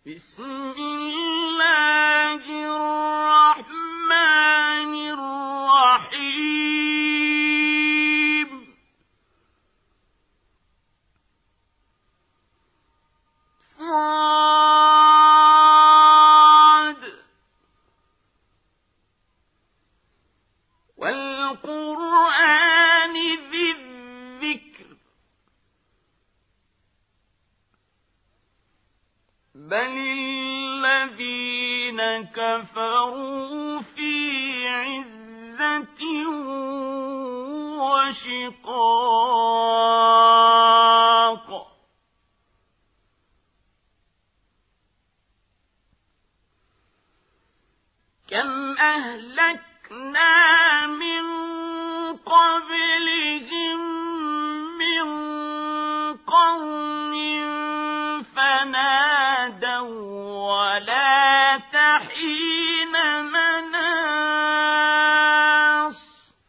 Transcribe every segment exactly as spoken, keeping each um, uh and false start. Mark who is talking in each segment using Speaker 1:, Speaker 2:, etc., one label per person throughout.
Speaker 1: بسم الله الرحمن الرحيم صاد والقرآن ذي الذكر بل الذين كفروا في عزة وشقاق كم أهلكنا من قبلهم من قرن فنادوا ولا تحين مناص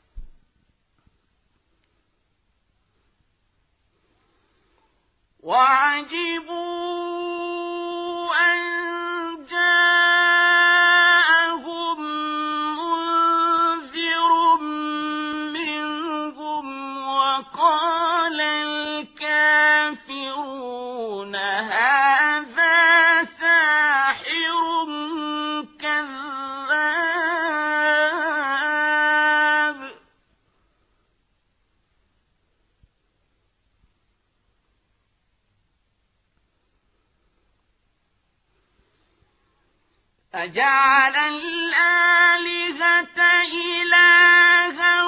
Speaker 1: وعجبوا أن جاءهم منذر منهم وقال الكافرون هذا ساحر كذاب أجعل الآلهة إلها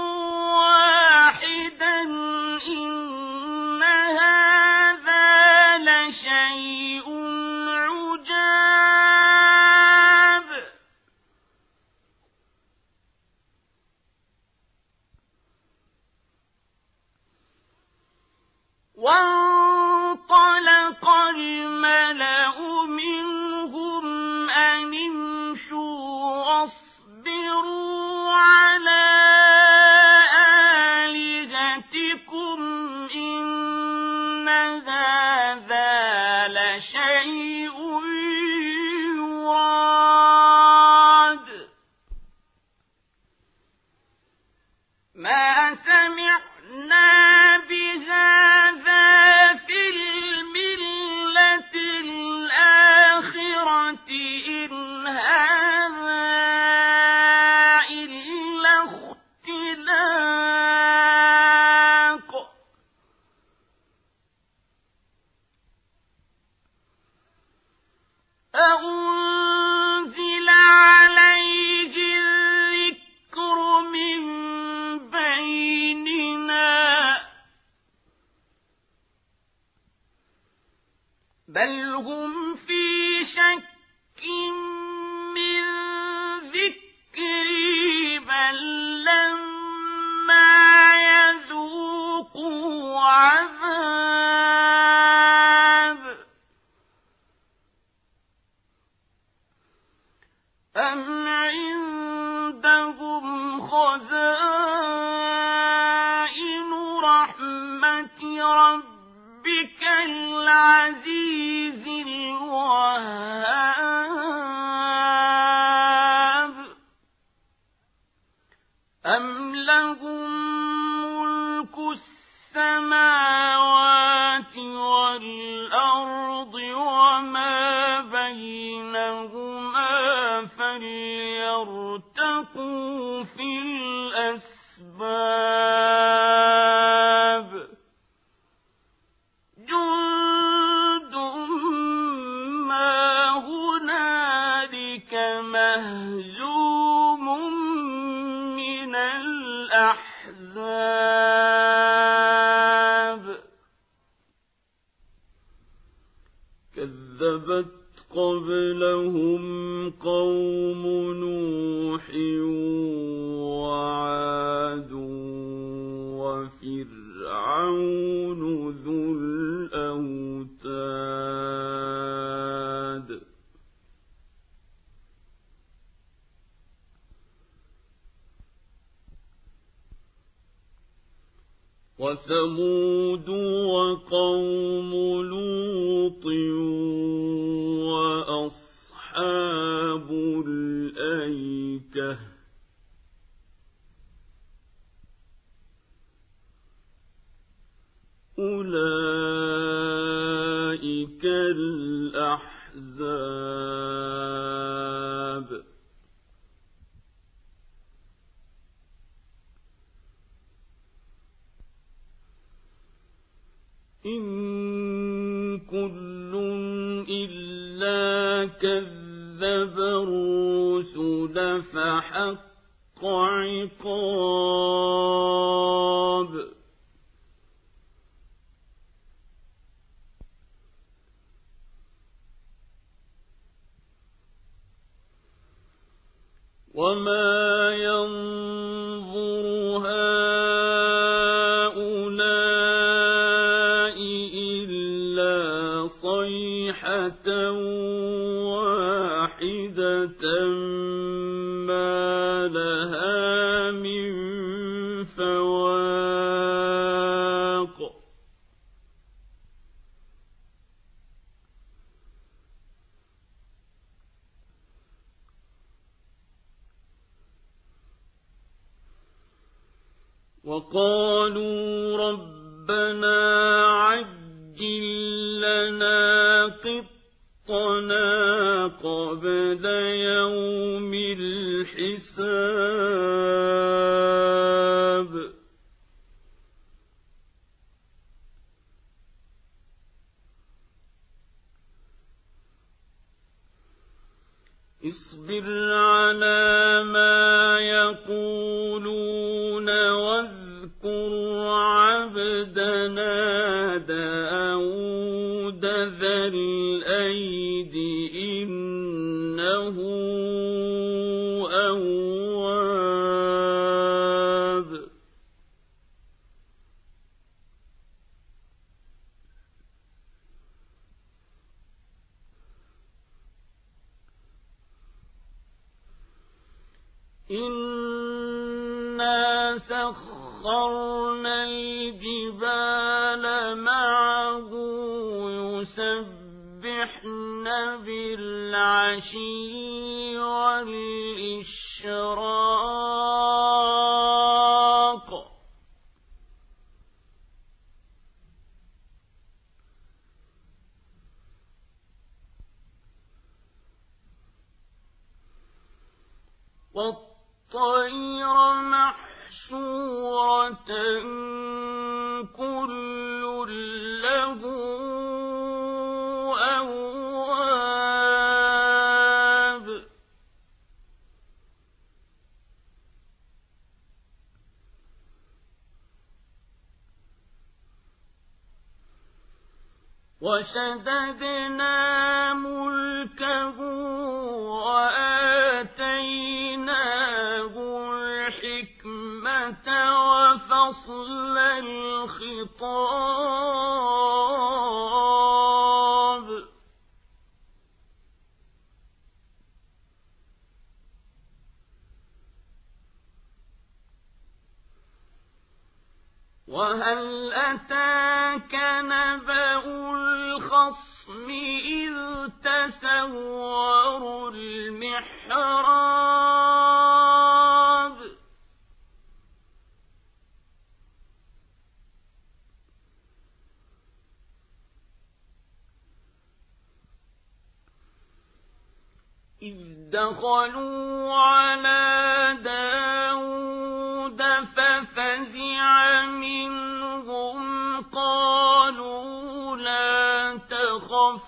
Speaker 1: واحدا إن هذا لشيء عجاب وانطلق الملأ منهم أن امشوا واصبروا على آلهتكم إن هذا لشيء يراد ما سمعنا بهذا في الملة الآخرة إن هذا إلا اختلاق أأنزل عليه الذكر من بيننا بل هم في شك من ذكري بل لما يذوقوا عذاب أم عندهم خزائن رحمة ربك العزيز الوهاب أم لهم ملك السماوات والأرض وما بينهما فليرتقوا في الأسباب جند ما هنالك مهزوم من الأحزاب كذبت قبلهم قوم نوح وعاد وفرعون ذو الأوتاد وثمود وقوم لوط كل إلا كذب الرسل فحق عقاب وما ينظر هؤلاء إلا صيحة واحدة ما لها من فواق وقالوا ربنا عجل لنا قطنا قبل يوم الحساب اصبر على ما يقولون واذكر عبدنا داود ذا الأيد إنه أواب إنا سخرنا الجبال معه يسبحن بالعشي والإشراق والطير محشورة كل له أواب وشددنا ملكه وآتيناه الحكمة وفصل الخطاب وهل أتاك نبأ الخصم إذ تسوروا المحراب إذ دخلوا على داود ففزع منهم قالوا لا تخف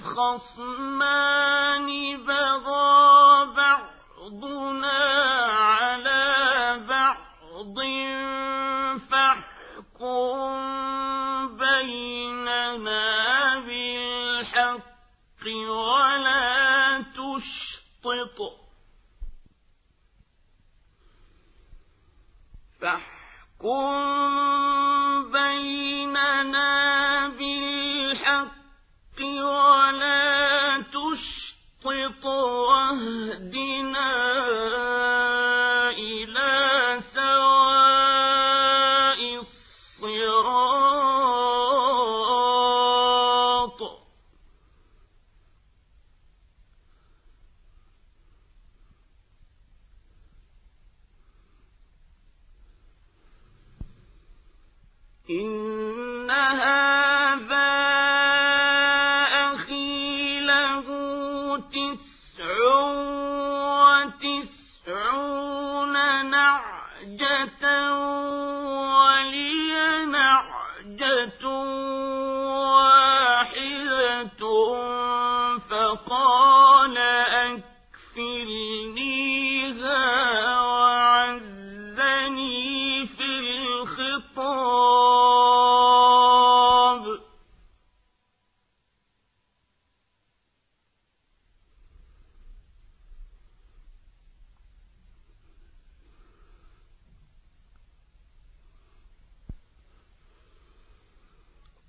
Speaker 1: خصمان بغى بعضنا على بعض فاحكم بيننا بالحق ولا تشطط فاحكم بيننا بالحق ولا تشطط واهدنا إلى سواء الصراط إن هذا أخي له تسع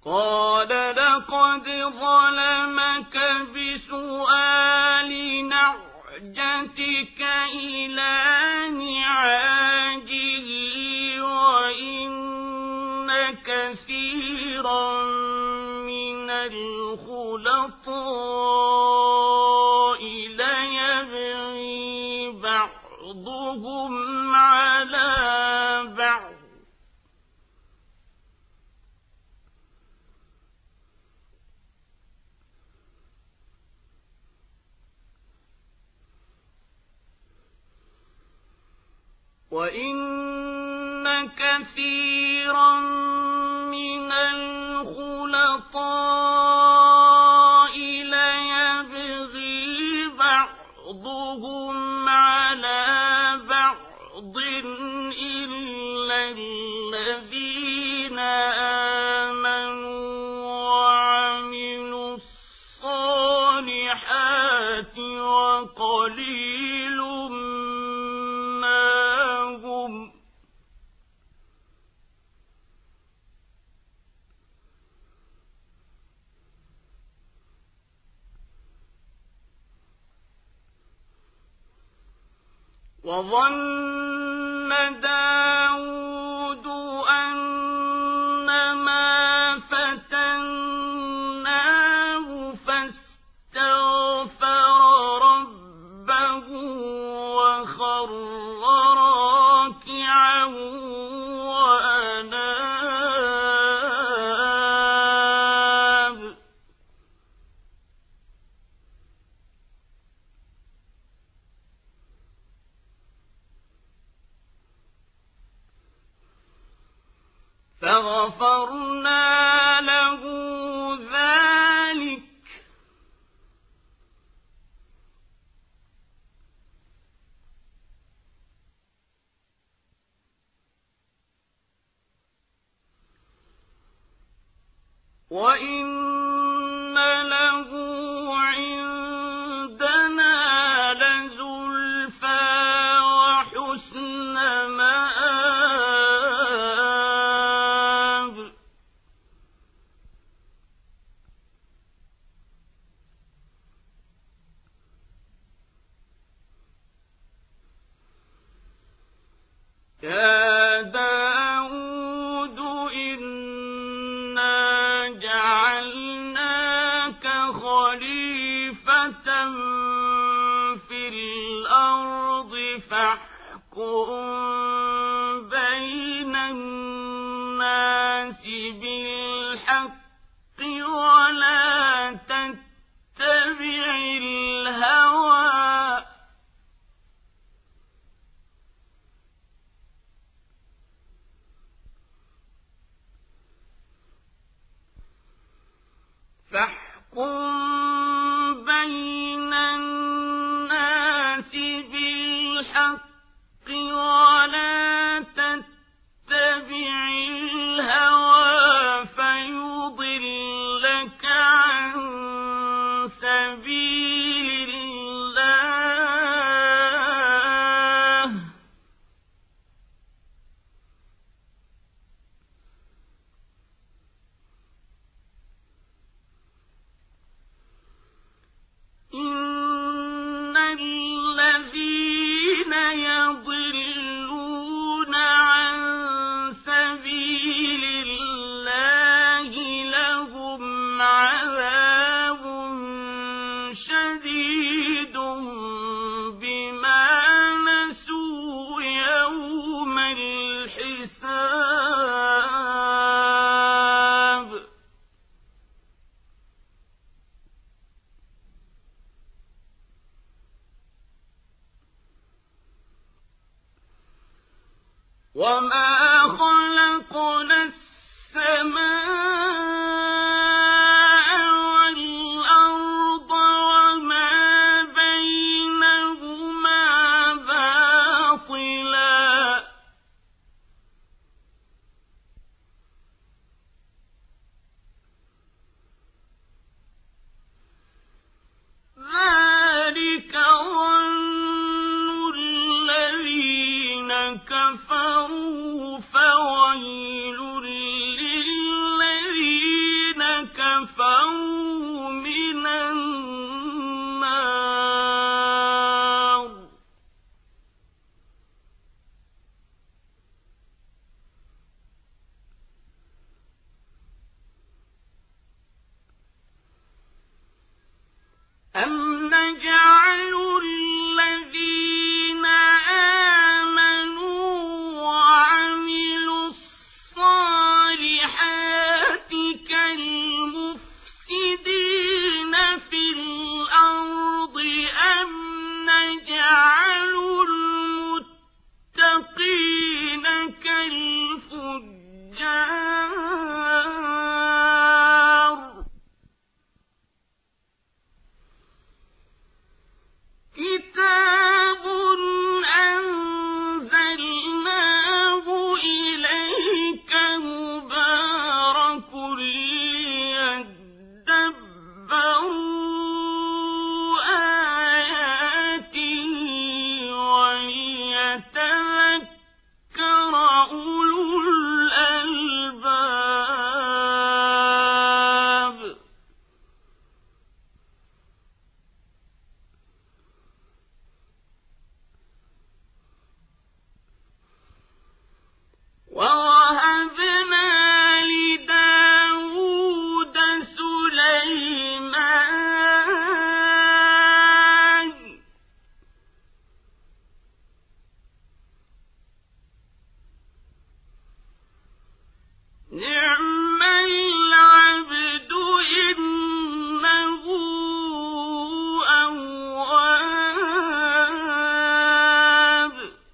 Speaker 1: قال لقد ظلمك بسؤال نعجتك إلى نعاجه وإن كثيرا من الخلطاء ليبغي بعضهم على بعض وإن كثيرا من الخلطاء ليبغي بعضهم على بعض إلا الذين آمنوا وعملوا الصالحات وقليل وظن داود أنما فتناه فاستغفر ربه وخر راكعا وأناب فغفرنا له ذلك وإن له عندنا لزلفى وحسن مآب يا داود إنا جعلناك خليفة في الأرض فاحكم بين الناس بالحق ولا تتبع الهوى فاحكم بين الناس بالحق ولا تتبع الهوى فيضلك عن سبيل الله إن الذين يضلون عن سبيل الله لهم عذاب شديد بما نسوا يوم الحساب وما خلقنا السماء والأرض وما بينهما باطلا ذلك ظن الذين كفروا فويل أم نجعل الذين آمنوا وعملوا الصالحات كالمفسدين في الأرض أم نجعل المتقين كالفجار كتاب أنزلناه إليك مبارك ليدبروا آياته وليتذكر أولو الألباب ووهبنا لداود سليمان نعم العبد إنه أواب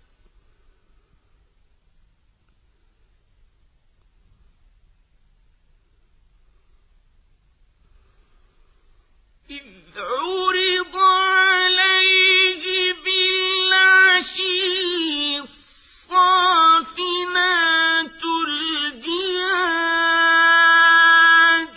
Speaker 1: إذ عرض عليه بالعشي الصافنات الجياد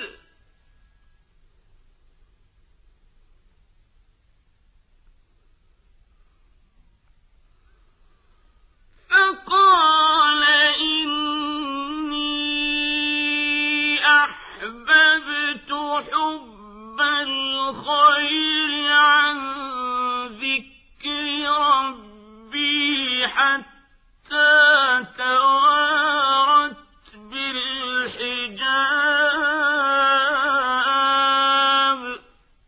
Speaker 1: فقال إني أحببت حب الخير عن ذكر ربي حتى توارت بالحجاب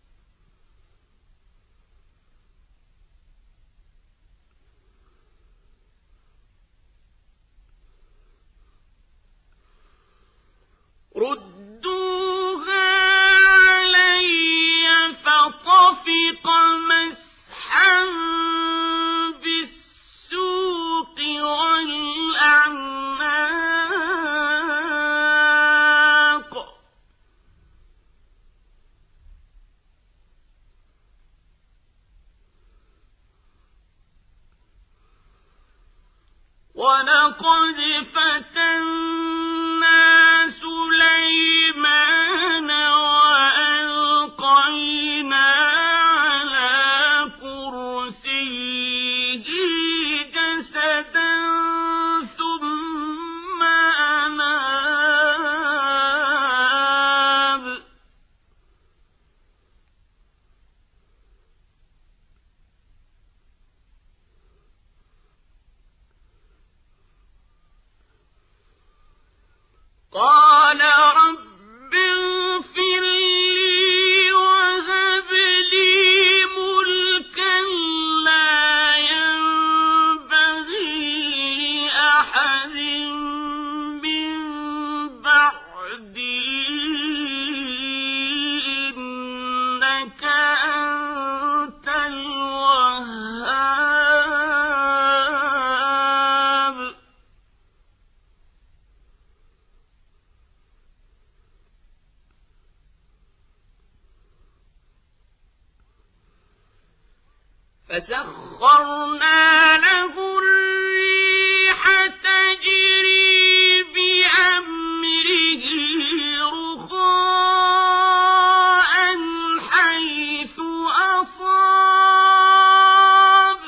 Speaker 1: ردوها علي فطفق مسحا بالسوق والأعناق ولقد فتنا سليمان وألقينا على كرسيه جسدا ثم أناب قال رب اغفر لي وهب لي ملكا لا ينبغي لأحد من بعدي إنك أنت الوهاب فسخرنا له الريح تجري بأمره رخاء حيث أصاب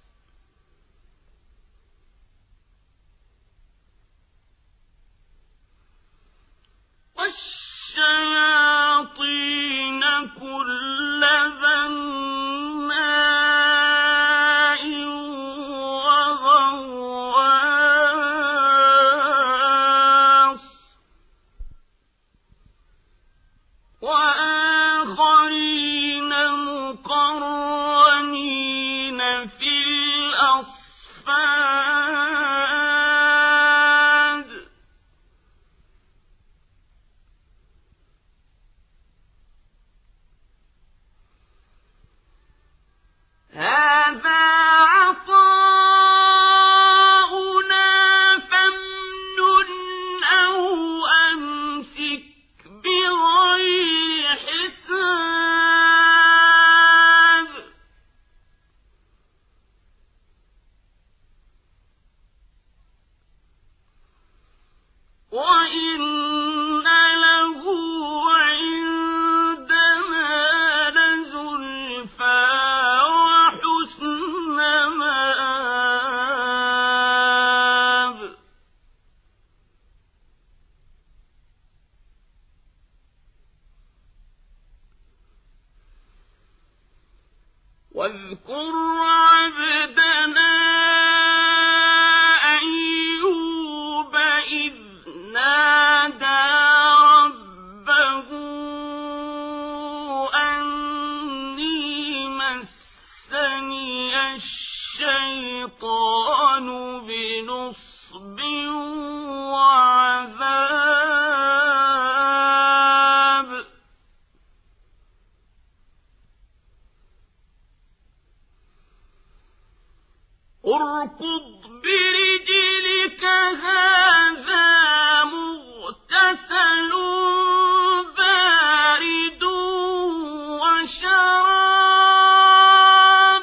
Speaker 1: والشياطين كل بناء وغواص وآخرين واذكر عبدنا أيوب إذ نادى ربه أني مسني الشيطان بنصب وعذاب اركض برجلك هذا مغتسل بارد وشراب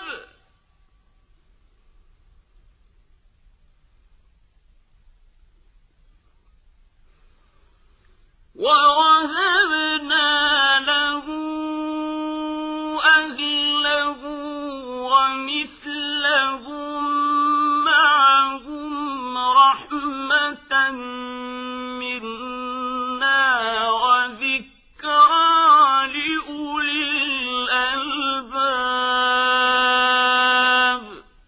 Speaker 1: ووهبنا له أهله ومثلهم معهم رحمة منا وذكرى لأولي الألباب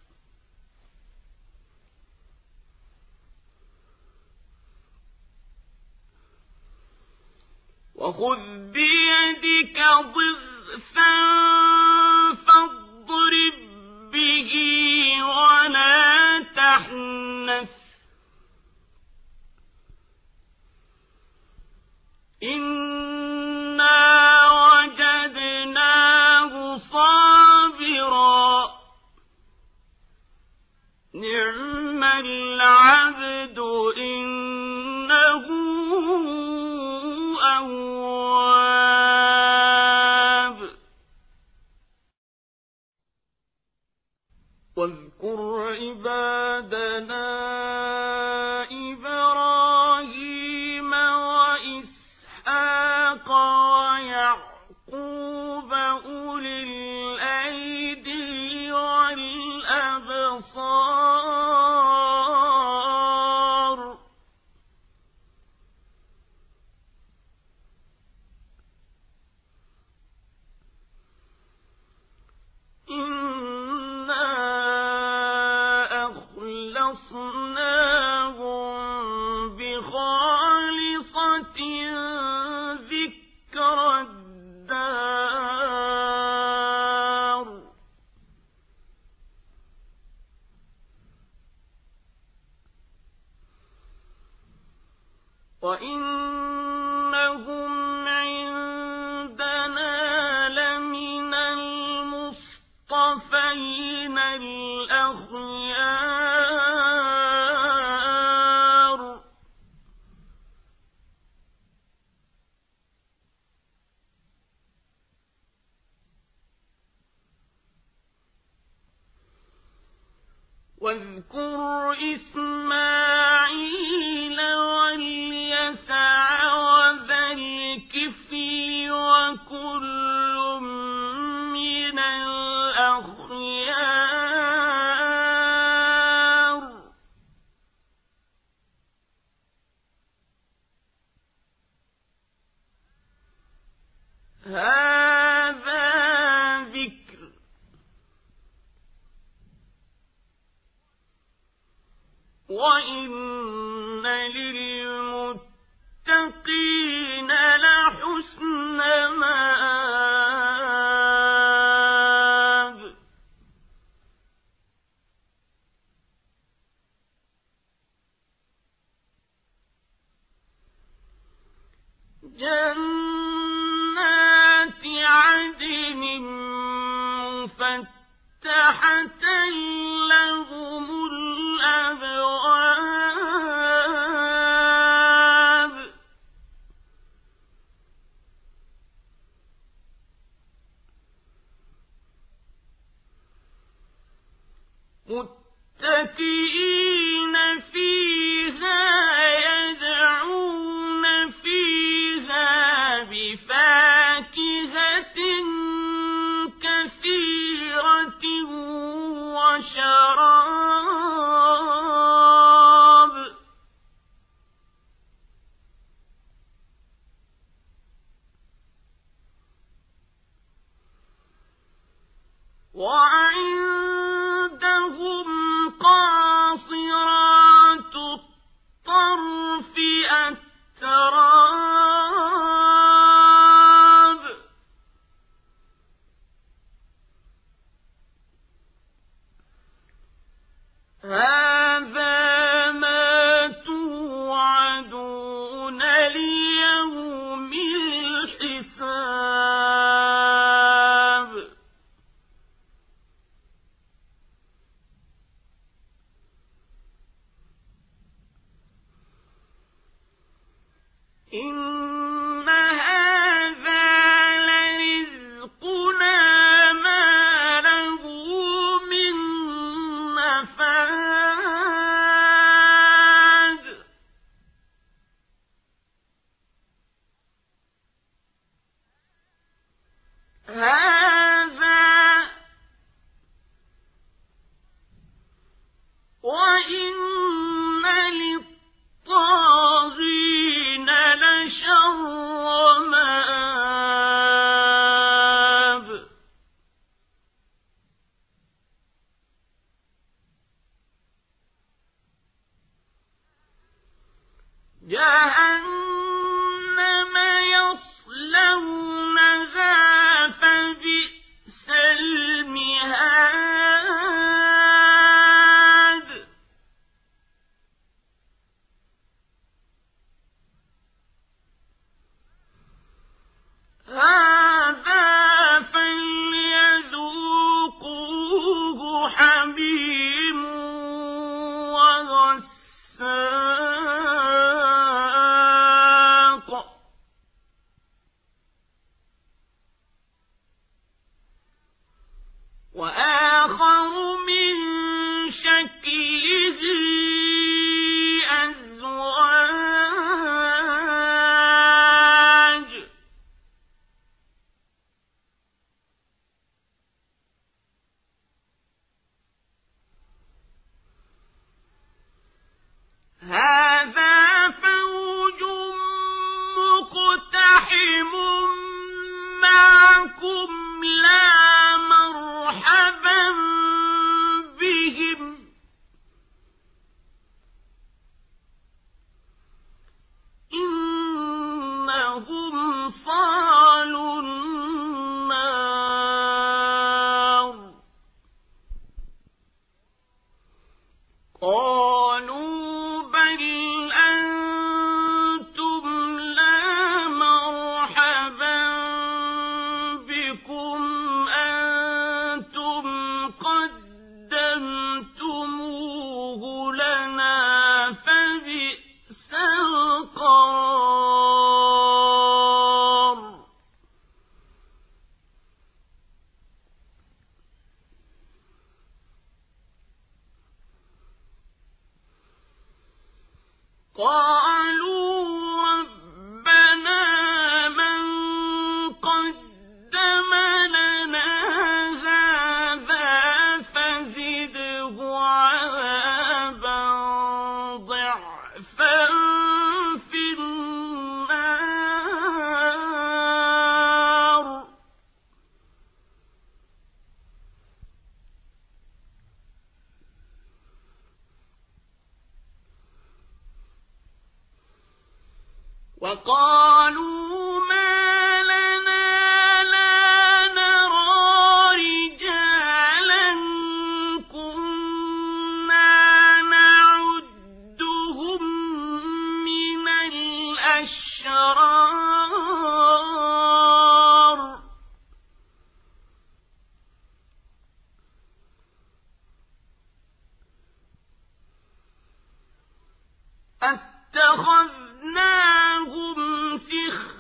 Speaker 1: وخذ بيدك ضغثا فاضرب به ولا تحنث إنا وجدناه صابرا نعم العبد إنه أواب واذكر عبادنا إبراهيم وإسحاق ويعقوب أولي الأيدي والأبصار إنا أخلصناهم بخالصة ذكر الدار وإنهم عندنا لمن المصطفين الأخيار واذكر إسماعيل واليسع وذا الكفل وكل من الأخيار هذا ذكر وإن للمتقين لحسن مآب جنات عدن مفتحة لهم الأبواب متكئين فيها يدعون فيها بفاكهة كثيرة وشراب و هذا وإن للطاغين لشر مآب جهنم يصلونها فبئس المهاد هذا فليذوقوه حميم وغساق وآخر من شكله أزواج هذا فوج مقتحم معكم لا مرحبا بهم إنهم صالوا النار قالوا بل أنتم لا مرحبا بكم أنتم قدمتموه لنا فبئس القرار قالوا ربنا من قدم لنا هذا فزده عذابا ضعفا في النار وقالوا ما لنا لا نرى رجالا كنا نعدهم من الأشرار اتخذناهم سخرا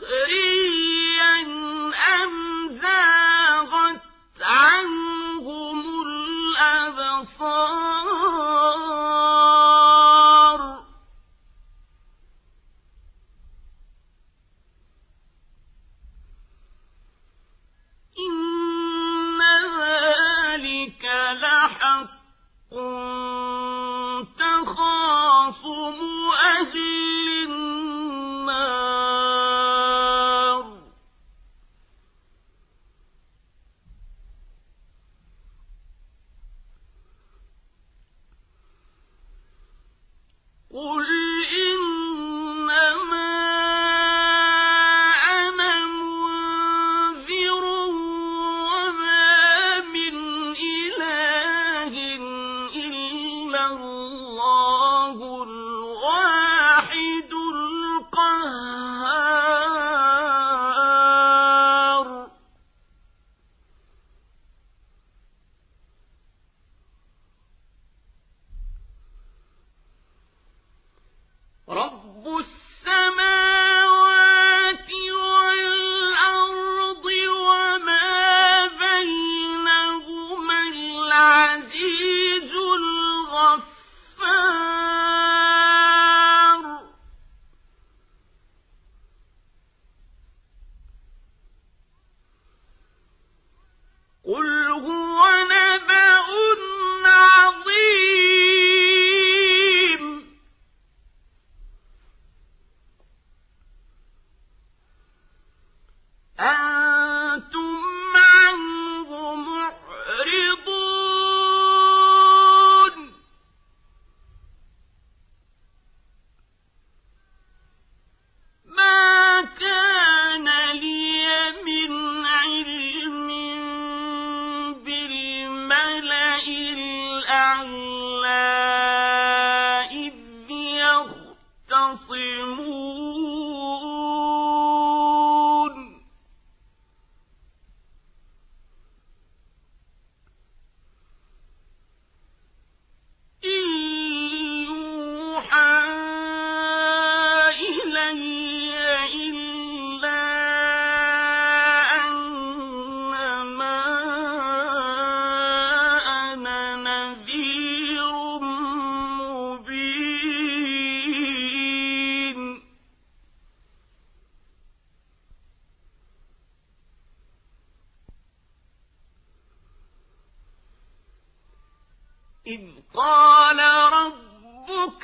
Speaker 1: إذ قال ربك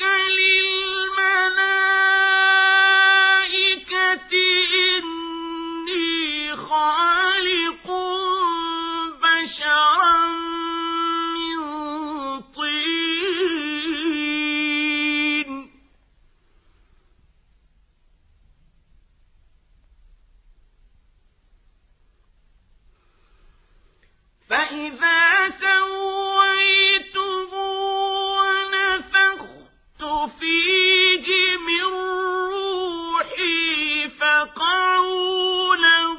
Speaker 1: للملائكة إني خالق بشرا من طين فإذا سويته ونفخت فيه من روحي فقعوا له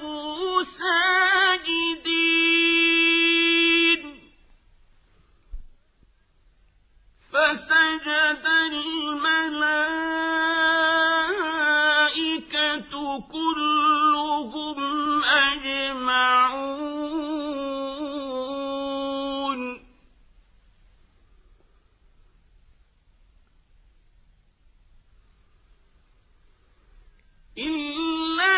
Speaker 1: ساجدين فسجد الملائكة كلهم أجمعون إلا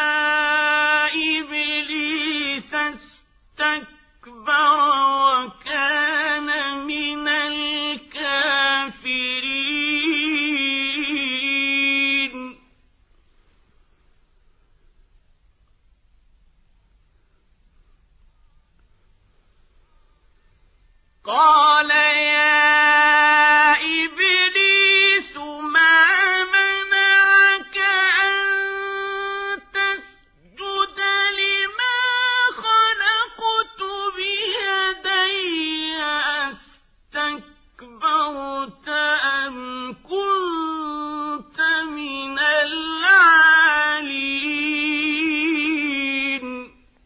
Speaker 1: إبليس استكبر وكان من الكافرين قال يا إبليس ما منعك أن تسجد لما خلقت بيدي أستكبرت أم كنت من العالين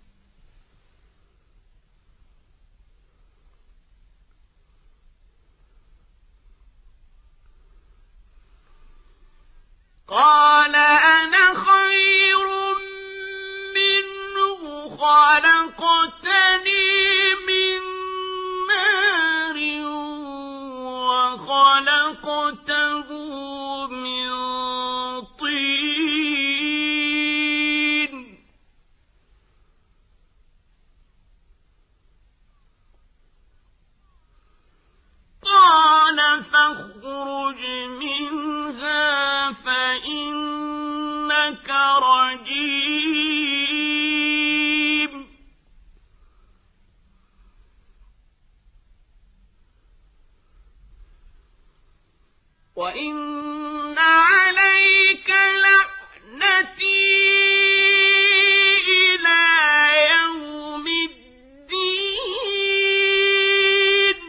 Speaker 1: قال أنا خير منه خلقتني من نار وخلقته من طين قال فاخرج منها فإنك رجيم وإن عليك لعنتي إلى يوم الدين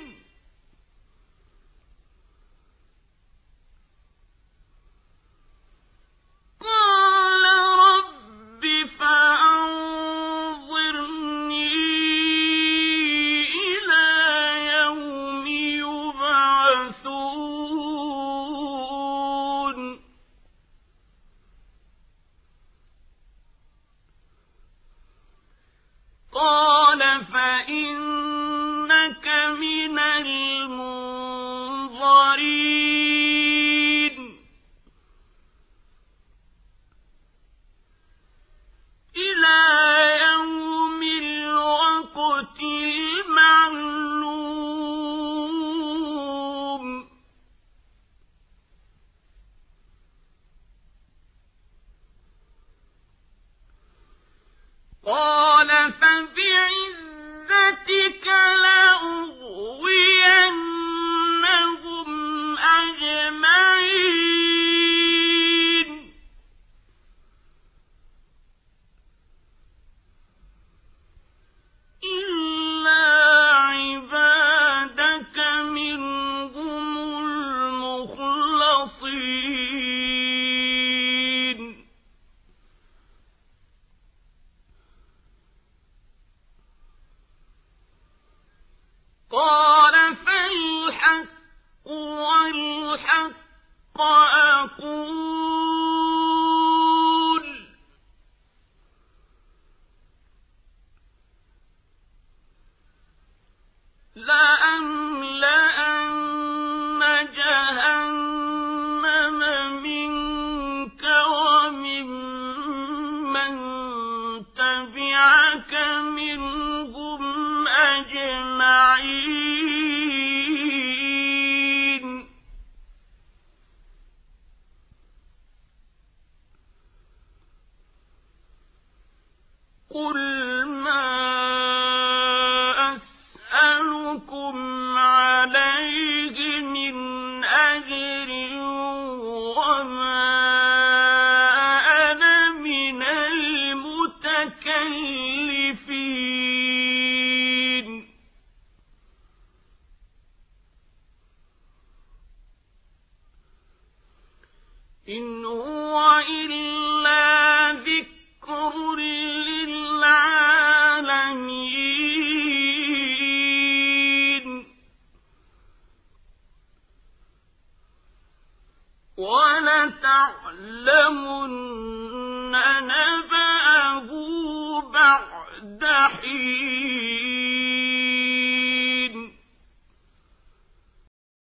Speaker 1: قال رب فأنظرني إلى يوم يبعثون قال فإنك من المنظرين إلى يوم الوقت المعلوم قال فبعزتك لأغوينهم أجمعين إلا عبادك منهم المخلصين قال فالحق والحق أقول لأملأن جهنم منك وممن تبعك منهم أجمعين إن هو إلا ذكر للعالمين ولتعلمن نبأه بعد حين